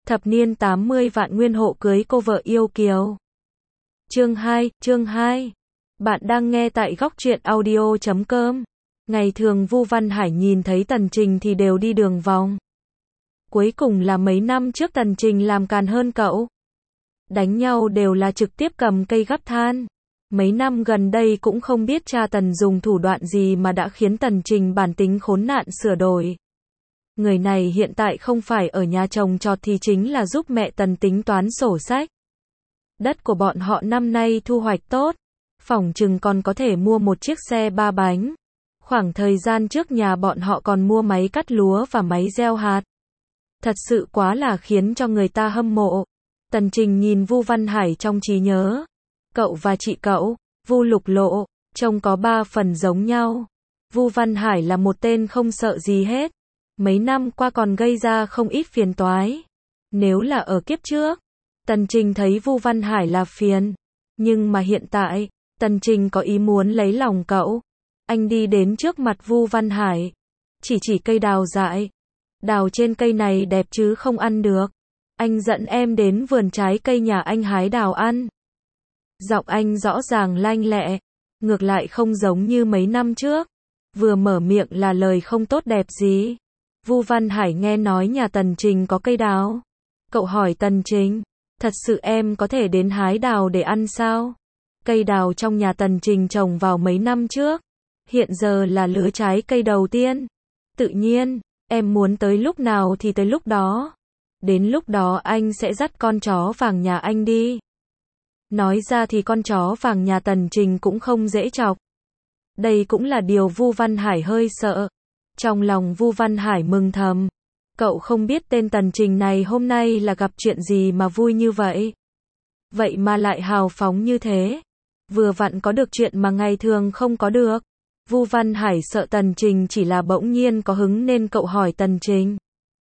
Thập niên 80 Vạn Nguyên hộ cưới cô vợ yêu kiều. Chương 2. Bạn đang nghe tại góc truyện audio.com. Ngày thường Vu Văn Hải nhìn thấy Tần Trình thì đều đi đường vòng. Cuối cùng là mấy năm trước Tần Trình làm càn hơn cậu. Đánh nhau đều là trực tiếp cầm cây gắp than. Mấy năm gần đây cũng không biết cha Tần dùng thủ đoạn gì mà đã khiến Tần Trình bản tính khốn nạn sửa đổi. Người này hiện tại không phải ở nhà trồng trọt thì chính là giúp mẹ Tần tính toán sổ sách. Đất của bọn họ năm nay thu hoạch tốt, phỏng chừng còn có thể mua một chiếc xe 3 bánh. Khoảng thời gian trước nhà bọn họ còn mua máy cắt lúa và máy gieo hạt. Thật sự quá là khiến cho người ta hâm mộ. Tần Trình nhìn Vu Văn Hải trong trí nhớ. Cậu và chị cậu, Vu Lục Lộ, trông có 3 phần giống nhau. Vu Văn Hải là một tên không sợ gì hết. Mấy năm qua còn gây ra không ít phiền toái. Nếu là ở kiếp trước, Tần Trình thấy Vu Văn Hải là phiền. Nhưng mà hiện tại, Tần Trình có ý muốn lấy lòng cậu. Anh đi đến trước mặt Vu Văn Hải. Chỉ cây đào dại. Đào trên cây này đẹp chứ không ăn được. Anh dẫn em đến vườn trái cây nhà anh hái đào ăn. Giọng anh rõ ràng lanh lẹ. Ngược lại không giống như mấy năm trước. Vừa mở miệng là lời không tốt đẹp gì. Vu Văn Hải nghe nói nhà Tần Trình có cây đào. Cậu hỏi Tần Trình, thật sự em có thể đến hái đào để ăn sao? Cây đào trong nhà Tần Trình trồng vào mấy năm trước. Hiện giờ là lứa trái cây đầu tiên. Tự nhiên, em muốn tới lúc nào thì tới lúc đó. Đến lúc đó anh sẽ dắt con chó vàng nhà anh đi. Nói ra thì con chó vàng nhà Tần Trình cũng không dễ chọc. Đây cũng là điều Vu Văn Hải hơi sợ. Trong lòng Vu Văn Hải mừng thầm. Cậu không biết tên Tần Trình này hôm nay là gặp chuyện gì mà vui như vậy. Vậy mà lại hào phóng như thế. Vừa vặn có được chuyện mà ngày thường không có được. Vu Văn Hải sợ Tần Trình chỉ là bỗng nhiên có hứng nên cậu hỏi Tần Trình.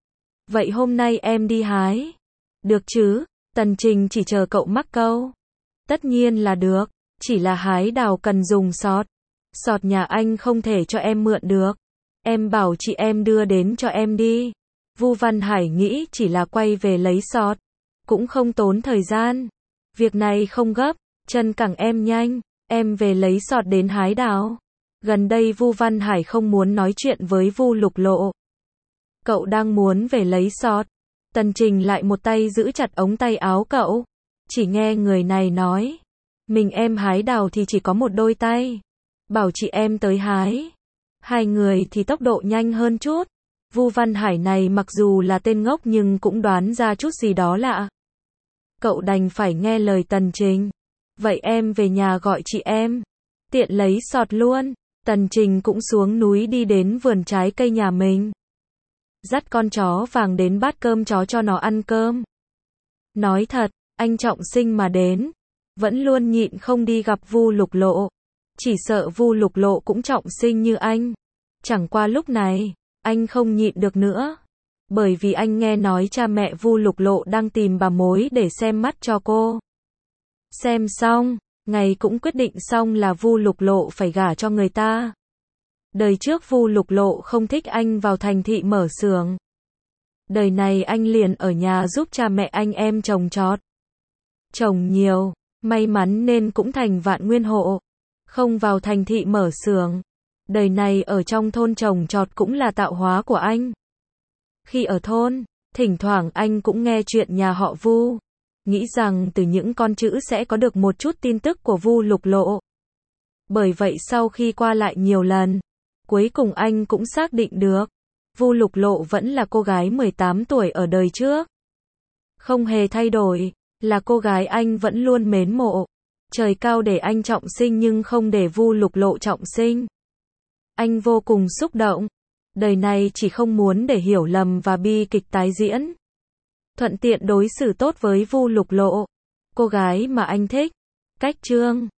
Vậy hôm nay em đi hái? Được chứ? Tần Trình chỉ chờ cậu mắc câu. Tất nhiên là được. Chỉ là hái đào cần dùng sọt. Sọt nhà anh không thể cho em mượn được. Em bảo chị em đưa đến cho em đi. Vu Văn Hải nghĩ chỉ là quay về lấy sọt. Cũng không tốn thời gian. Việc này không gấp. Chân cẳng em nhanh. Em về lấy sọt đến hái đào. Gần đây Vu Văn Hải không muốn nói chuyện với Vu Lục Lộ. Cậu đang muốn về lấy sọt. Tần Trình lại một tay giữ chặt ống tay áo cậu. Chỉ nghe người này nói. Mình em hái đào thì chỉ có một đôi tay. Bảo chị em tới hái. Hai người thì tốc độ nhanh hơn chút. Vu Văn Hải này mặc dù là tên ngốc nhưng cũng đoán ra chút gì đó lạ. Cậu đành phải nghe lời Tần Trình. Vậy em về nhà gọi chị em. Tiện lấy sọt luôn. Tần Trình cũng xuống núi đi đến vườn trái cây nhà mình. Dắt con chó vàng đến bát cơm chó cho nó ăn cơm. Nói thật, anh trọng sinh mà đến. Vẫn luôn nhịn không đi gặp Vu Lục Lộ. Chỉ sợ Vu Lục Lộ cũng trọng sinh như anh. Chẳng qua lúc này, anh không nhịn được nữa. Bởi vì anh nghe nói cha mẹ Vu Lục Lộ đang tìm bà mối để xem mắt cho cô. Xem xong, ngày cũng quyết định xong là Vu Lục Lộ phải gả cho người ta. Đời trước Vu Lục Lộ không thích anh vào thành thị mở xưởng. Đời này anh liền ở nhà giúp cha mẹ anh em trồng trọt. Trồng nhiều, may mắn nên cũng thành Vạn Nguyên hộ. Không vào thành thị mở xưởng. Đời này ở trong thôn trồng trọt cũng là tạo hóa của anh. Khi ở thôn, thỉnh thoảng anh cũng nghe chuyện nhà họ Vu. Nghĩ rằng từ những con chữ sẽ có được một chút tin tức của Vu Lục Lộ. Bởi vậy sau khi qua lại nhiều lần, cuối cùng anh cũng xác định được. Vu Lục Lộ vẫn là cô gái 18 tuổi ở đời trước. Không hề thay đổi, là cô gái anh vẫn luôn mến mộ. Trời cao để anh trọng sinh nhưng không để Vu Lục Lộ trọng sinh. Anh vô cùng xúc động. Đời này chỉ không muốn để hiểu lầm và bi kịch tái diễn. Thuận tiện đối xử tốt với Vu Lục Lộ, cô gái mà anh thích. Cách chương